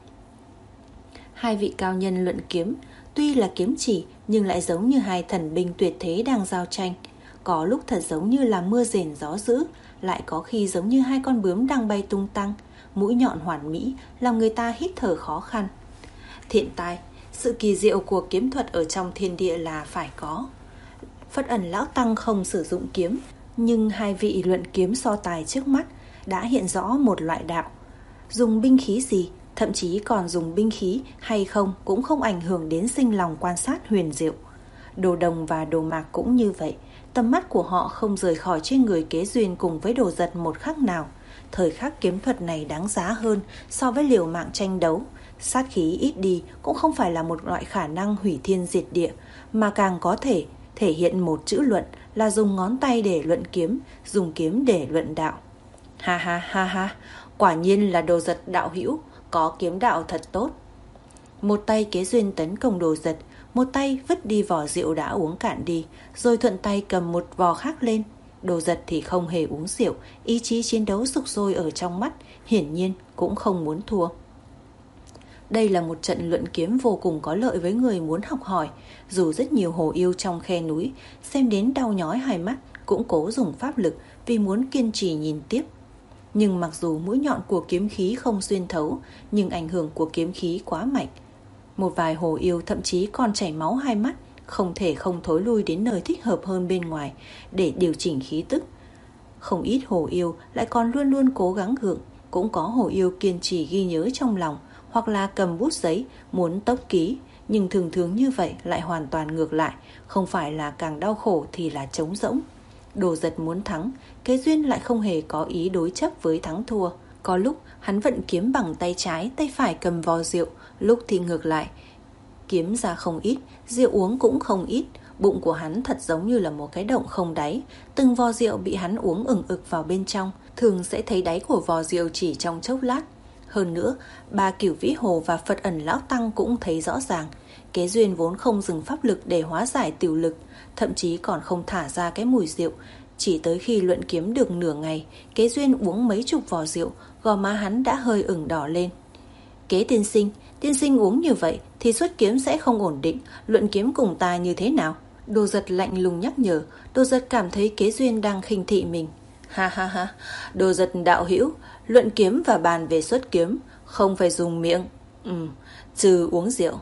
Hai vị cao nhân luận kiếm, tuy là kiếm chỉ nhưng lại giống như hai thần binh tuyệt thế đang giao tranh. Có lúc thật giống như là mưa rền gió dữ, lại có khi giống như hai con bướm đang bay tung tăng, mũi nhọn hoàn mỹ làm người ta hít thở khó khăn. Thiện tai, sự kỳ diệu của kiếm thuật ở trong thiên địa là phải có. Phật Ẩn Lão Tăng không sử dụng kiếm, nhưng hai vị luận kiếm so tài trước mắt đã hiện rõ một loại đạo. Dùng binh khí gì, thậm chí còn dùng binh khí hay không cũng không ảnh hưởng đến sinh lòng quan sát huyền diệu. Đồ Đồng và Đồ Mạc cũng như vậy. Tầm mắt của họ không rời khỏi trên người Kế Duyên cùng với Đồ Giật một khắc nào. Thời khắc kiếm thuật này đáng giá hơn so với liều mạng tranh đấu. Sát khí ít đi cũng không phải là một loại khả năng hủy thiên diệt địa, mà càng có thể thể hiện một chữ luận là dùng ngón tay để luận kiếm, dùng kiếm để luận đạo. Ha ha ha ha, quả nhiên là Đồ Giật đạo hữu, có kiếm đạo thật tốt. Một tay Kế Duyên tấn công Đồ Giật, một tay vứt đi vò rượu đã uống cạn đi, rồi thuận tay cầm một vò khác lên. Đồ Giật thì không hề uống rượu, ý chí chiến đấu sục sôi ở trong mắt, hiển nhiên cũng không muốn thua. Đây là một trận luận kiếm vô cùng có lợi với người muốn học hỏi. Dù rất nhiều hồ yêu trong khe núi xem đến đau nhói hai mắt cũng cố dùng pháp lực vì muốn kiên trì nhìn tiếp. Nhưng mặc dù mũi nhọn của kiếm khí không xuyên thấu, nhưng ảnh hưởng của kiếm khí quá mạnh. Một vài hồ yêu thậm chí còn chảy máu hai mắt, không thể không thối lui đến nơi thích hợp hơn bên ngoài để điều chỉnh khí tức. Không ít hồ yêu lại còn luôn luôn cố gắng gượng, cũng có hồ yêu kiên trì ghi nhớ trong lòng, hoặc là cầm bút giấy muốn tốc ký, nhưng thường thường như vậy lại hoàn toàn ngược lại, không phải là càng đau khổ thì là trống rỗng. Đồ Giật muốn thắng, Kế Duyên lại không hề có ý đối chấp với thắng thua. Có lúc hắn vận kiếm bằng tay trái, tay phải cầm vò rượu, lúc thì ngược lại. Kiếm ra không ít, rượu uống cũng không ít, bụng của hắn thật giống như là một cái động không đáy. Từng vò rượu bị hắn uống ừng ực vào bên trong, thường sẽ thấy đáy của vò rượu chỉ trong chốc lát. Hơn nữa, ba Cửu Vĩ Hồ và Phật Ẩn Lão Tăng cũng thấy rõ ràng. Kế Duyên vốn không dừng pháp lực để hóa giải tiểu lực, thậm chí còn không thả ra cái mùi rượu. Chỉ tới khi luận kiếm được nửa ngày, Kế Duyên uống mấy chục vò rượu, gò má hắn đã hơi ửng đỏ lên. Kế tiên sinh, tiên sinh uống như vậy thì xuất kiếm sẽ không ổn định, luận kiếm cùng ta như thế nào? Đồ Giật lạnh lùng nhắc nhở. Đồ Giật cảm thấy Kế Duyên đang khinh thị mình. Ha ha ha, Đồ Giật đạo hữu, luận kiếm và bàn về xuất kiếm không phải dùng miệng, ừ, trừ uống rượu.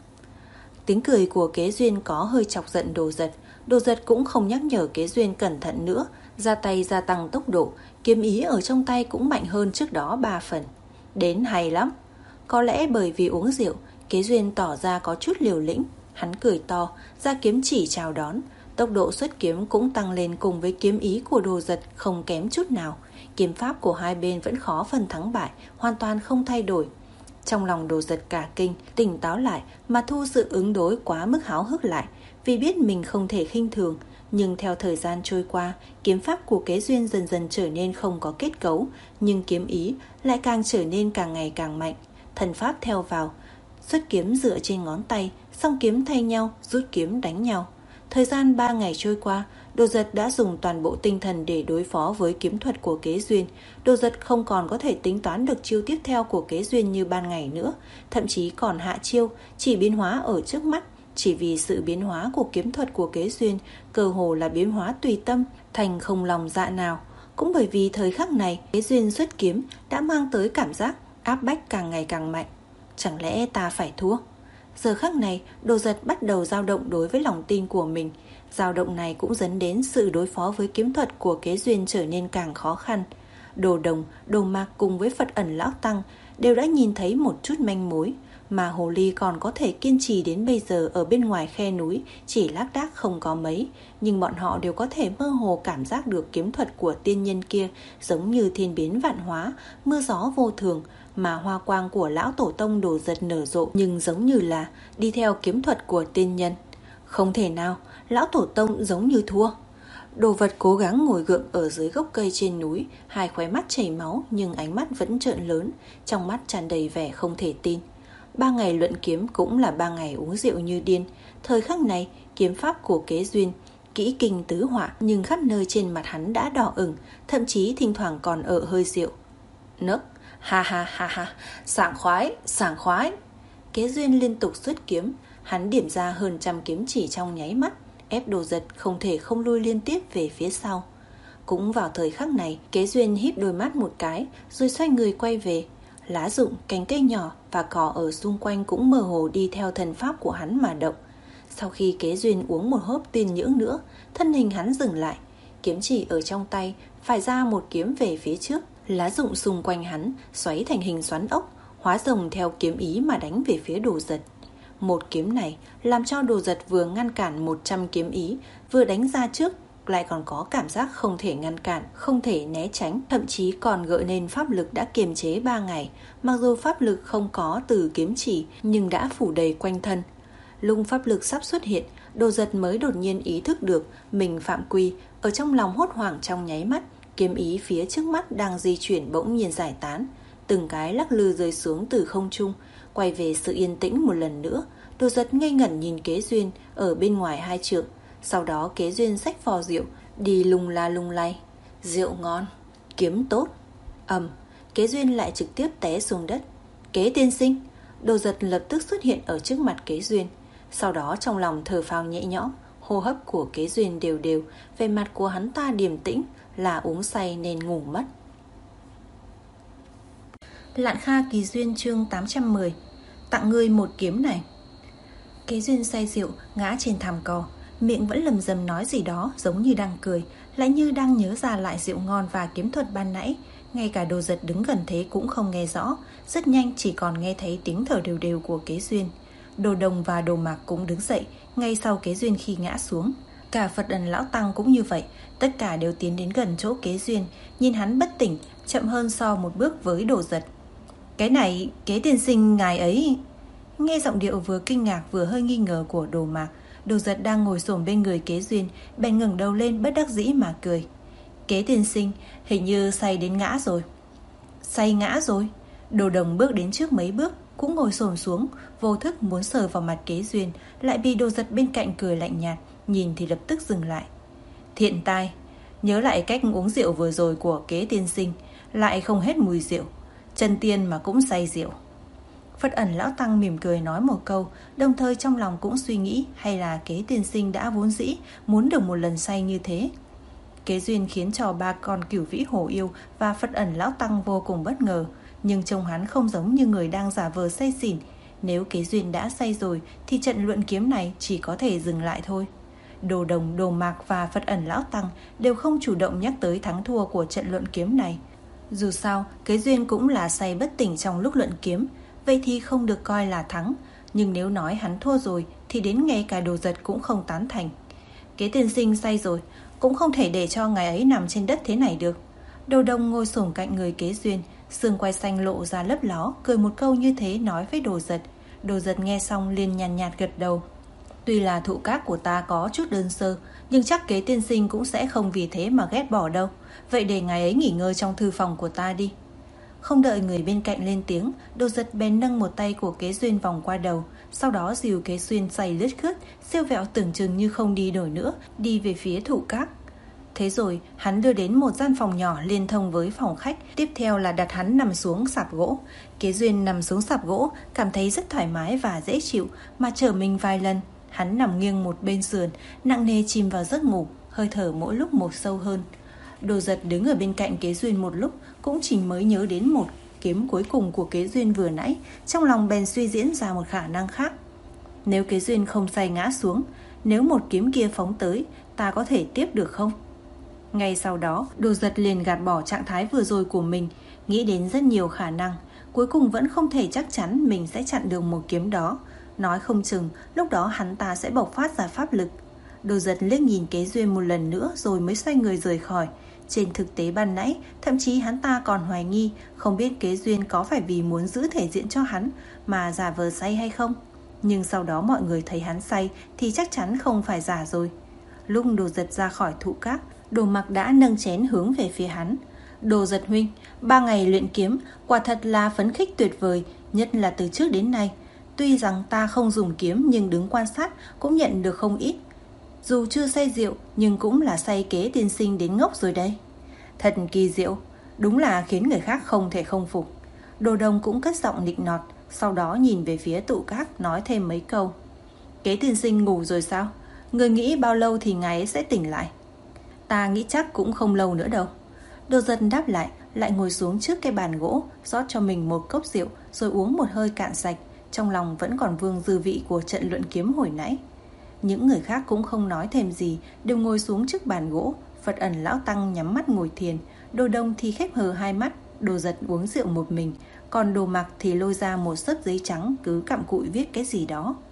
Tiếng cười của Kế Duyên có hơi chọc giận Đồ Giật. Đồ Giật cũng không nhắc nhở Kế Duyên cẩn thận nữa, ra tay gia tăng tốc độ, kiếm ý ở trong tay cũng mạnh hơn trước đó ba phần. Đến hay lắm. Có lẽ bởi vì uống rượu, Kế Duyên tỏ ra có chút liều lĩnh. Hắn cười to, ra kiếm chỉ chào đón. Tốc độ xuất kiếm cũng tăng lên cùng với kiếm ý của Đồ Giật không kém chút nào. Kiếm pháp của hai bên vẫn khó phần thắng bại, hoàn toàn không thay đổi. Trong lòng Đồ Giật cả kinh, tỉnh táo lại mà thu sự ứng đối quá mức háo hức lại, vì biết mình không thể khinh thường. Nhưng theo thời gian trôi qua, kiếm pháp của Kế Duyên dần dần trở nên không có kết cấu, nhưng kiếm ý lại càng trở nên càng ngày càng mạnh. Thần pháp theo vào, xuất kiếm dựa trên ngón tay, song kiếm thay nhau, rút kiếm đánh nhau. Thời gian ba ngày trôi qua, Đồ Giật đã dùng toàn bộ tinh thần để đối phó với kiếm thuật của Kế Duyên. Đồ Giật không còn có thể tính toán được chiêu tiếp theo của Kế Duyên như ban ngày nữa, thậm chí còn hạ chiêu, chỉ biến hóa ở trước mắt. Chỉ vì sự biến hóa của kiếm thuật của Kế Duyên cơ hồ là biến hóa tùy tâm, thành không lòng dạ nào. Cũng bởi vì thời khắc này, Kế Duyên xuất kiếm đã mang tới cảm giác áp bách càng ngày càng mạnh. Chẳng lẽ ta phải thua? Giờ khắc này, Đồ Giật bắt đầu dao động đối với lòng tin của mình. Dao động này cũng dẫn đến sự đối phó với kiếm thuật của Kế Duyên trở nên càng khó khăn. Đồ Đồng, Đồ Mạc cùng với Phật Ẩn Lão Tăng đều đã nhìn thấy một chút manh mối, mà hồ ly còn có thể kiên trì đến bây giờ ở bên ngoài khe núi chỉ lác đác không có mấy, nhưng bọn họ đều có thể mơ hồ cảm giác được kiếm thuật của tiên nhân kia giống như thiên biến vạn hóa, mưa gió vô thường, mà hoa quang của lão tổ tông Đồ Giật nở rộ nhưng giống như là đi theo kiếm thuật của tiên nhân. Không thể nào, lão tổ tông giống như thua. Đồ Vật cố gắng ngồi gượng ở dưới gốc cây trên núi, hai khóe mắt chảy máu nhưng ánh mắt vẫn trợn lớn, trong mắt tràn đầy vẻ không thể tin. Ba ngày luận kiếm cũng là ba ngày uống rượu như điên. Thời khắc này, kiếm pháp của Kế Duyên kỹ kinh tứ họa, nhưng khắp nơi trên mặt hắn đã đỏ ửng, thậm chí thỉnh thoảng còn ở hơi rượu. Nấc, ha ha ha ha, sảng khoái, sảng khoái. Kế Duyên liên tục xuất kiếm, hắn điểm ra hơn trăm kiếm chỉ trong nháy mắt, ép Đồ Giật không thể không lui liên tiếp về phía sau. Cũng vào thời khắc này, Kế Duyên híp đôi mắt một cái, rồi xoay người quay về. Lá rụng, cành cây nhỏ và cỏ ở xung quanh cũng mơ hồ đi theo thần pháp của hắn mà động. Sau khi Kế Duyên uống một hớp tiên nhưỡng nữa, thân hình hắn dừng lại, kiếm chỉ ở trong tay phải ra một kiếm về phía trước. Lá rụng xung quanh hắn xoáy thành hình xoắn ốc, hóa rồng theo kiếm ý mà đánh về phía Đồ Giật. Một kiếm này làm cho Đồ Giật vừa ngăn cản một trăm kiếm ý, vừa đánh ra trước, lại còn có cảm giác không thể ngăn cản, không thể né tránh, thậm chí còn gợi nên pháp lực đã kiềm chế ba ngày. Mặc dù pháp lực không có từ kiếm chỉ, nhưng đã phủ đầy quanh thân. Lúc pháp lực sắp xuất hiện, Đồ Giật mới đột nhiên ý thức được mình phạm quy. Ở trong lòng hốt hoảng trong nháy mắt, kiếm ý phía trước mắt đang di chuyển bỗng nhiên giải tán, từng cái lắc lư rơi xuống từ không trung, quay về sự yên tĩnh một lần nữa. Đồ Giật ngây ngẩn nhìn Kế Duyên ở bên ngoài hai trượng. Sau đó Kế Duyên xách vò rượu đi lung la lung lay. Rượu ngon, kiếm tốt. Ầm, Kế Duyên lại trực tiếp té xuống đất. Kế tiên sinh. Đồ Giật lập tức xuất hiện ở trước mặt Kế Duyên. Sau đó trong lòng thở phào nhẹ nhõm. Hô hấp của Kế Duyên đều đều, về mặt của hắn ta điềm tĩnh, là uống say nên ngủ mất. Lạn Kha Kỳ Duyên chương tám trăm mười. Tặng ngươi một kiếm này. Kế Duyên say rượu ngã trên thảm cỏ, miệng vẫn lầm rầm nói gì đó, giống như đang cười, lại như đang nhớ ra lại rượu ngon và kiếm thuật ban nãy. Ngay cả Đồ Giật đứng gần thế cũng không nghe rõ, rất nhanh chỉ còn nghe thấy tiếng thở đều đều của Kế Duyên. Đồ Đồng và Đồ Mạc cũng đứng dậy ngay sau Kế Duyên khi ngã xuống. Cả Phật Ẩn Lão Tăng cũng như vậy, tất cả đều tiến đến gần chỗ Kế Duyên, nhìn hắn bất tỉnh, chậm hơn so một bước với Đồ Giật. Cái này, Kế tiên sinh ngài ấy. Nghe giọng điệu vừa kinh ngạc vừa hơi nghi ngờ của Đồ Mạc, Đồ Giật đang ngồi xổm bên người Kế Duyên, bèn ngẩng đầu lên bất đắc dĩ mà cười. Kế tiên sinh, hình như say đến ngã rồi. Say ngã rồi? Đồ Đồng bước đến trước mấy bước, cũng ngồi xổm xuống, vô thức muốn sờ vào mặt Kế Duyên, lại bị Đồ Giật bên cạnh cười lạnh nhạt, nhìn thì lập tức dừng lại. Thiện tai, nhớ lại cách uống rượu vừa rồi của Kế tiên sinh, lại không hết mùi rượu, chân tiên mà cũng say rượu. Phật Ẩn Lão Tăng mỉm cười nói một câu, đồng thời trong lòng cũng suy nghĩ hay là Kế tiên sinh đã vốn dĩ muốn được một lần say như thế. Kế Duyên khiến cho ba con Cửu Vĩ Hổ Yêu và Phật Ẩn Lão Tăng vô cùng bất ngờ, nhưng trông hắn không giống như người đang giả vờ say xỉn. Nếu Kế Duyên đã say rồi thì trận luận kiếm này chỉ có thể dừng lại thôi. Đồ Đồng, Đồ Mạc và Phật Ẩn Lão Tăng đều không chủ động nhắc tới thắng thua của trận luận kiếm này. Dù sao, Kế Duyên cũng là say bất tỉnh trong lúc luận kiếm, vậy thì không được coi là thắng. Nhưng nếu nói hắn thua rồi thì đến ngay cả Đồ Giật cũng không tán thành. Kế tiên sinh say rồi, cũng không thể để cho ngài ấy nằm trên đất thế này được. Đồ Đồng ngồi xổm cạnh người Kế Duyên, xương quai xanh lộ ra lấp ló, cười một câu như thế nói với Đồ Giật. Đồ Giật nghe xong liền nhàn nhạt gật đầu. Tuy là thụ các của ta có chút đơn sơ, nhưng chắc Kế tiên sinh cũng sẽ không vì thế mà ghét bỏ đâu. Vậy để ngài ấy nghỉ ngơi trong thư phòng của ta đi. Không đợi người bên cạnh lên tiếng, Đồ Giật bèn nâng một tay của Kế Duyên vòng qua đầu, sau đó dìu Kế Duyên say lướt khướt, siêu vẹo tưởng chừng như không đi nổi nữa, đi về phía thụ các. Thế rồi hắn đưa đến một gian phòng nhỏ liên thông với phòng khách, tiếp theo là đặt hắn nằm xuống sạp gỗ. Kế Duyên nằm xuống sạp gỗ, cảm thấy rất thoải mái và dễ chịu, mà trở mình vài lần. Hắn nằm nghiêng một bên sườn, nặng nề chìm vào giấc ngủ, hơi thở mỗi lúc một sâu hơn. Đồ Giật đứng ở bên cạnh Kế Duyên một lúc, cũng chỉ mới nhớ đến một kiếm cuối cùng của Kế Duyên vừa nãy, trong lòng bèn suy diễn ra một khả năng khác. Nếu Kế Duyên không say ngã xuống, nếu một kiếm kia phóng tới, ta có thể tiếp được không? Ngay sau đó, Đồ Giật liền gạt bỏ trạng thái vừa rồi của mình, nghĩ đến rất nhiều khả năng, cuối cùng vẫn không thể chắc chắn mình sẽ chặn được một kiếm đó. Nói không chừng, lúc đó hắn ta sẽ bộc phát ra pháp lực. Đồ Giật liếc nhìn Kế Duyên một lần nữa rồi mới xoay người rời khỏi. Trên thực tế ban nãy, thậm chí hắn ta còn hoài nghi, không biết Kế Duyên có phải vì muốn giữ thể diện cho hắn mà giả vờ say hay không. Nhưng sau đó mọi người thấy hắn say thì chắc chắn không phải giả rồi. Lúc Đồ Giật ra khỏi thụ các, Đồ Mặc đã nâng chén hướng về phía hắn. Đồ Giật huynh, ba ngày luyện kiếm quả thật là phấn khích tuyệt vời, nhất là từ trước đến nay. Tuy rằng ta không dùng kiếm nhưng đứng quan sát cũng nhận được không ít. Dù chưa say rượu nhưng cũng là say Kế tiên sinh đến ngốc rồi đây. Thật kỳ diệu, đúng là khiến người khác không thể không phục. Đồ Đồng cũng cất giọng nịnh nọt, sau đó nhìn về phía tụ các nói thêm mấy câu. Kế tiên sinh ngủ rồi sao? Người nghĩ bao lâu thì ngài ấy sẽ tỉnh lại? Ta nghĩ chắc cũng không lâu nữa đâu. Đồ Giật đáp lại, lại ngồi xuống trước cái bàn gỗ, rót cho mình một cốc rượu rồi uống một hơi cạn sạch. Trong lòng vẫn còn vương dư vị của trận luận kiếm hồi nãy. Những người khác cũng không nói thêm gì, đều ngồi xuống trước bàn gỗ. Phật Ẩn Lão Tăng nhắm mắt ngồi thiền, Đồ Đông thì khép hờ hai mắt. Đồ Giật uống rượu một mình, còn Đồ Mặc thì lôi ra một xấp giấy trắng, cứ cặm cụi viết cái gì đó.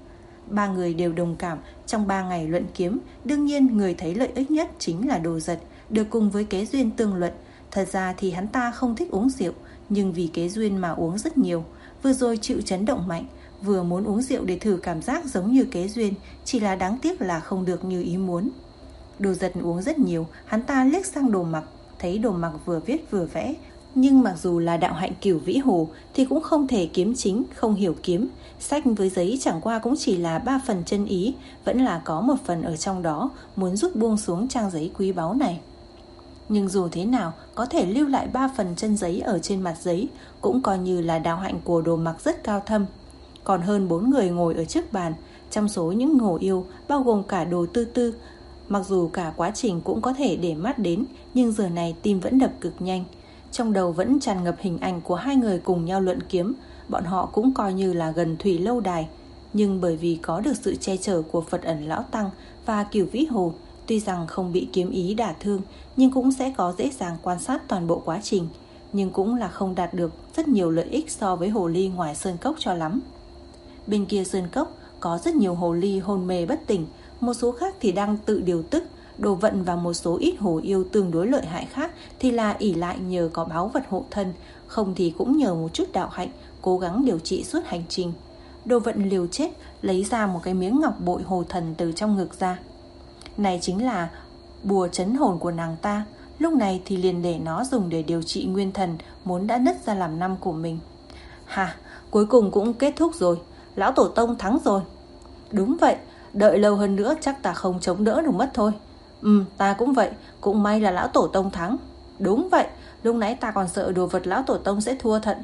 Ba người đều đồng cảm, trong ba ngày luận kiếm, đương nhiên người thấy lợi ích nhất chính là Đồ Giật, được cùng với Kế Duyên tương luận. Thật ra thì hắn ta không thích uống rượu, nhưng vì Kế Duyên mà uống rất nhiều. Vừa rồi chịu chấn động mạnh, vừa muốn uống rượu để thử cảm giác giống như Kế Duyên, chỉ là đáng tiếc là không được như ý muốn. Đồ Giật uống rất nhiều, hắn ta liếc sang Đồ Mặc, thấy Đồ Mặc vừa viết vừa vẽ, nhưng mặc dù là đạo hạnh cửu vĩ hồ thì cũng không thể kiếm chính, không hiểu kiếm. Sách với giấy chẳng qua cũng chỉ là ba phần chân ý, vẫn là có một phần ở trong đó muốn giúp buông xuống trang giấy quý báu này. Nhưng dù thế nào, có thể lưu lại ba phần chân giấy ở trên mặt giấy cũng coi như là đạo hạnh của Đồ Mặc rất cao thâm. Còn hơn bốn người ngồi ở trước bàn, trong số những ngổ yêu bao gồm cả Đồ Tư Tư. Mặc dù cả quá trình cũng có thể để mắt đến, nhưng giờ này tim vẫn đập cực nhanh. Trong đầu vẫn tràn ngập hình ảnh của hai người cùng nhau luận kiếm. Bọn họ cũng coi như là gần thủy lâu đài, nhưng bởi vì có được sự che chở của Phật Ẩn Lão Tăng và Cửu Vĩ Hồ, tuy rằng không bị kiếm ý đả thương, nhưng cũng sẽ có dễ dàng quan sát toàn bộ quá trình, nhưng cũng là không đạt được rất nhiều lợi ích so với hồ ly ngoài sơn cốc cho lắm. Bên kia sơn cốc có rất nhiều hồ ly hôn mê bất tỉnh, một số khác thì đang tự điều tức. Đồ Vận và một số ít hồ yêu tương đối lợi hại khác thì là ỷ lại nhờ có báu vật hộ thân, không thì cũng nhờ một chút đạo hạnh, cố gắng điều trị suốt hành trình. Đồ Vận liều chết lấy ra một cái miếng ngọc bội hồ thần từ trong ngực ra. Này chính là bùa trấn hồn của nàng ta, lúc này thì liền để nó dùng để điều trị nguyên thần muốn đã nứt ra làm năm của mình. Hả, cuối cùng cũng kết thúc rồi, lão tổ tông thắng rồi. Đúng vậy, đợi lâu hơn nữa chắc ta không chống đỡ được mất thôi. Ừ, ta cũng vậy, cũng may là lão tổ tông thắng. Đúng vậy, lúc nãy ta còn sợ Đồ Vật lão tổ tông sẽ thua thận.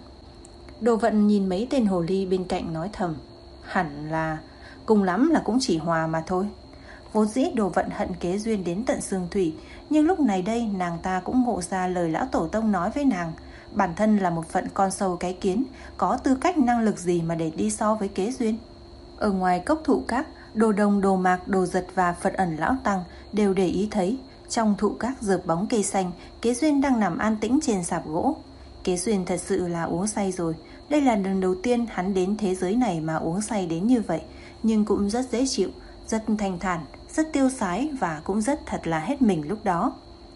Đồ Vận nhìn mấy tên hồ ly bên cạnh nói thầm, hẳn là cùng lắm là cũng chỉ hòa mà thôi. Vốn dĩ Đồ Vận hận Kế Duyên đến tận xương thủy, nhưng lúc này đây nàng ta cũng ngộ ra lời lão tổ tông nói với nàng. Bản thân là một phận con sâu cái kiến, có tư cách năng lực gì mà để đi so với Kế Duyên. Ở ngoài cốc thụ các, Đồ Đồng, Đồ Mạc, Đồ Giật và Phật Ẩn Lão Tăng đều để ý thấy, trong thụ các dợp bóng cây xanh, Kế Duyên đang nằm an tĩnh trên sạp gỗ. Kế Duyên thật sự là uống say rồi. Đây là lần đầu tiên hắn đến thế giới này mà uống say đến như vậy, nhưng cũng rất dễ chịu, rất thanh thản, rất tiêu sái và cũng rất thật là hết mình lúc đó.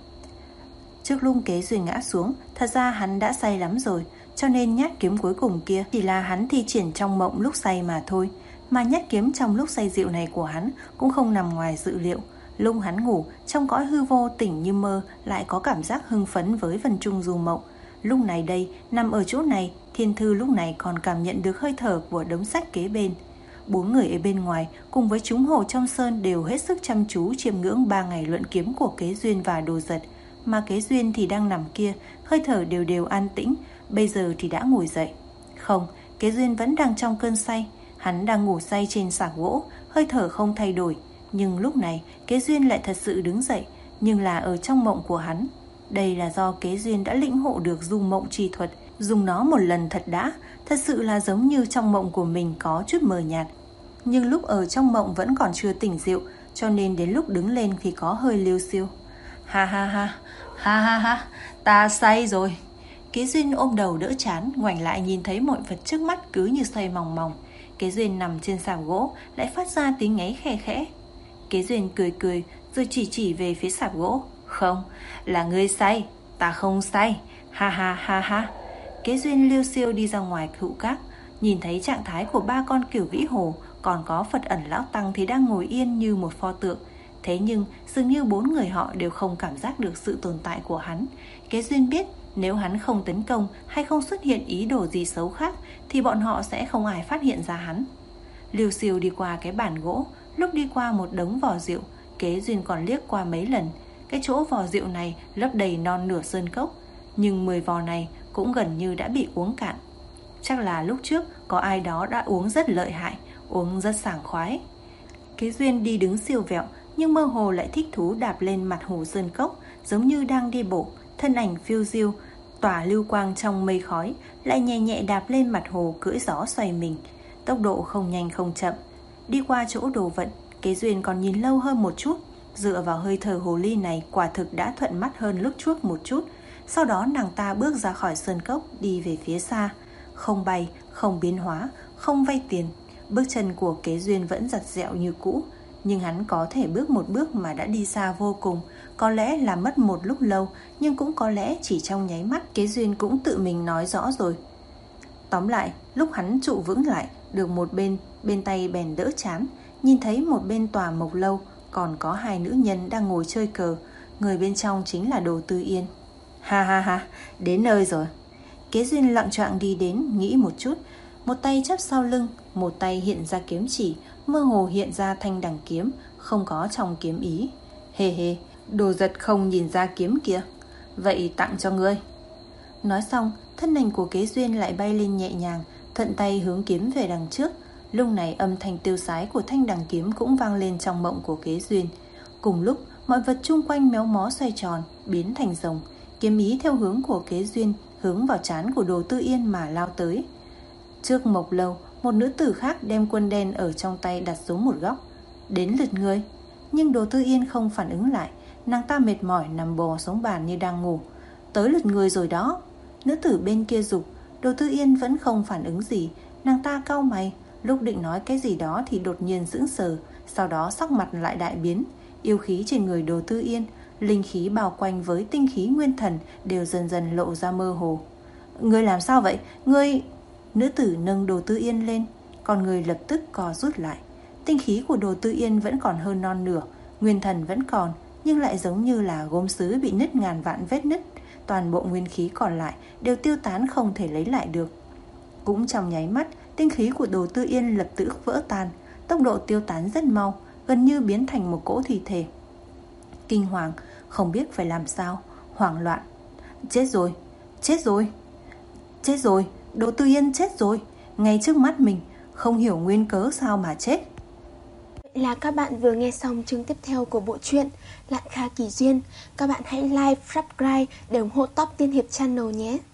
Trước lúc Kế Duyên ngã xuống, thật ra hắn đã say lắm rồi, cho nên nhát kiếm cuối cùng kia chỉ là hắn thi triển trong mộng lúc say mà thôi. Mà nhát kiếm trong lúc say rượu này của hắn cũng không nằm ngoài dự liệu. Lúc hắn ngủ, trong cõi hư vô tỉnh như mơ, lại có cảm giác hưng phấn với vân trung du mộng. Lúc này đây, nằm ở chỗ này, Thiên Thư lúc này còn cảm nhận được hơi thở của đống sách kế bên. Bốn người ở bên ngoài cùng với chúng hồ trong sơn đều hết sức chăm chú chiêm ngưỡng ba ngày luận kiếm của Kế Duyên và Đồ Giật. Mà Kế Duyên thì đang nằm kia, hơi thở đều đều an tĩnh, bây giờ thì đã ngồi dậy. Không, Kế Duyên vẫn đang trong cơn say. Hắn đang ngủ say trên sạp gỗ, hơi thở không thay đổi. Nhưng lúc này Kế Duyên lại thật sự đứng dậy, nhưng là ở trong mộng của hắn. Đây là do Kế Duyên đã lĩnh ngộ được du mộng chi thuật, dùng nó một lần thật đã, thật sự là giống như trong mộng của mình có chút mờ nhạt. Nhưng lúc ở trong mộng vẫn còn chưa tỉnh rượu, cho nên đến lúc đứng lên thì có hơi liêu xiêu. Ha ha ha, ha ha ha, ta say rồi. Kế Duyên ôm đầu đỡ chán, ngoảnh lại nhìn thấy mọi vật trước mắt cứ như xoay mòng mòng. Kế Duyên nằm trên sạp gỗ lại phát ra tiếng ngáy khẽ khẽ. Kế Duyên cười cười rồi chỉ chỉ về phía sạp gỗ. Không, là ngươi say, ta không say. Ha ha ha ha. Kế Duyên liêu xiêu đi ra ngoài thụ các, nhìn thấy trạng thái của ba con Cửu Vĩ Hồ, còn có Phật Ẩn Lão Tăng thì đang ngồi yên như một pho tượng. Thế nhưng dường như bốn người họ đều không cảm giác được sự tồn tại của hắn. Kế Duyên biết nếu hắn không tấn công hay không xuất hiện ý đồ gì xấu khác thì bọn họ sẽ không ai phát hiện ra hắn. Liêu xiêu đi qua cái bàn gỗ, lúc đi qua một đống vò rượu, Kế Duyên còn liếc qua mấy lần. Cái chỗ vò rượu này lấp đầy non nửa sơn cốc, nhưng mười vò này cũng gần như đã bị uống cạn. Chắc là lúc trước có ai đó đã uống rất lợi hại, uống rất sảng khoái. Kế Duyên đi đứng siêu vẹo, nhưng mơ hồ lại thích thú đạp lên mặt hồ sơn cốc, giống như đang đi bộ, thân ảnh phiêu diêu, tỏa lưu quang trong mây khói, lại nhẹ nhẹ đạp lên mặt hồ cưỡi gió xoay mình, tốc độ không nhanh không chậm. Đi qua chỗ Đồ Vận, Kế Duyên còn nhìn lâu hơn một chút, dựa vào hơi thở hồ ly này quả thực đã thuận mắt hơn lúc trước một chút. Sau đó nàng ta bước ra khỏi sơn cốc, đi về phía xa, không bay, không biến hóa, không vay tiền, Bước chân của Kế Duyên vẫn giặt dẹo như cũ, nhưng hắn có thể bước một bước mà đã đi xa vô cùng. Có lẽ là mất một lúc lâu, nhưng cũng có lẽ chỉ trong nháy mắt. Kế Duyên cũng tự mình nói rõ rồi. Tóm lại, lúc hắn trụ vững lại được một bên, bên tay bèn đỡ chán, nhìn thấy một bên tòa mộc lâu còn có hai nữ nhân đang ngồi chơi cờ. Người bên trong chính là Đồ Tư Yên. Ha ha ha, đến nơi rồi. Kế Duyên loạng choạng đi đến, nghĩ một chút, một tay chắp sau lưng, một tay hiện ra kiếm chỉ, mơ hồ hiện ra thanh đằng kiếm, không có trong kiếm ý. Hề hề, Đồ Giật không nhìn ra kiếm kìa, vậy tặng cho ngươi. Nói xong, thân hình của Kế Duyên lại bay lên nhẹ nhàng, thuận tay hướng kiếm về đằng trước. Lúc này âm thanh tiêu sái của thanh đằng kiếm cũng vang lên trong mộng của Kế Duyên. Cùng lúc, mọi vật chung quanh méo mó xoay tròn, biến thành rồng. Kiếm ý theo hướng của Kế Duyên hướng vào trán của Đồ Tư Yên mà lao tới. Trước mộc lâu, một nữ tử khác đem quân đen ở trong tay đặt xuống một góc. Đến lượt ngươi. Nhưng Đồ Tư Yên không phản ứng lại. Nàng ta mệt mỏi nằm bò xuống bàn như đang ngủ. Tới lượt người rồi đó. Nữ tử bên kia giục. Đồ Tư Yên vẫn không phản ứng gì. Nàng ta cau mày, lúc định nói cái gì đó thì đột nhiên sững sờ, sau đó sắc mặt lại đại biến. Yêu khí trên người Đồ Tư Yên, linh khí bao quanh với tinh khí nguyên thần đều dần dần lộ ra mơ hồ. Ngươi làm sao vậy? Ngươi... Nữ tử nâng Đồ Tư Yên lên, con người lập tức co rút lại. Tinh khí của Đồ Tư Yên vẫn còn hơn non nửa, nguyên thần vẫn còn, nhưng lại giống như là gốm sứ bị nứt ngàn vạn vết nứt. Toàn bộ nguyên khí còn lại đều tiêu tán không thể lấy lại được. Cũng trong nháy mắt, tinh khí của Đồ Tư Yên lập tức vỡ tan, tốc độ tiêu tán rất mau, gần như biến thành một cỗ thi thể. Kinh hoàng, không biết phải làm sao, hoảng loạn. Chết rồi, chết rồi, chết rồi, Đồ Tư Yên chết rồi, ngay trước mắt mình, không hiểu nguyên cớ sao mà chết. Vậy là các bạn vừa nghe xong chương tiếp theo của bộ truyện Lạn Kha Kỳ Duyên. Các bạn hãy like, subscribe để ủng hộ Top Tiên Hiệp Channel nhé.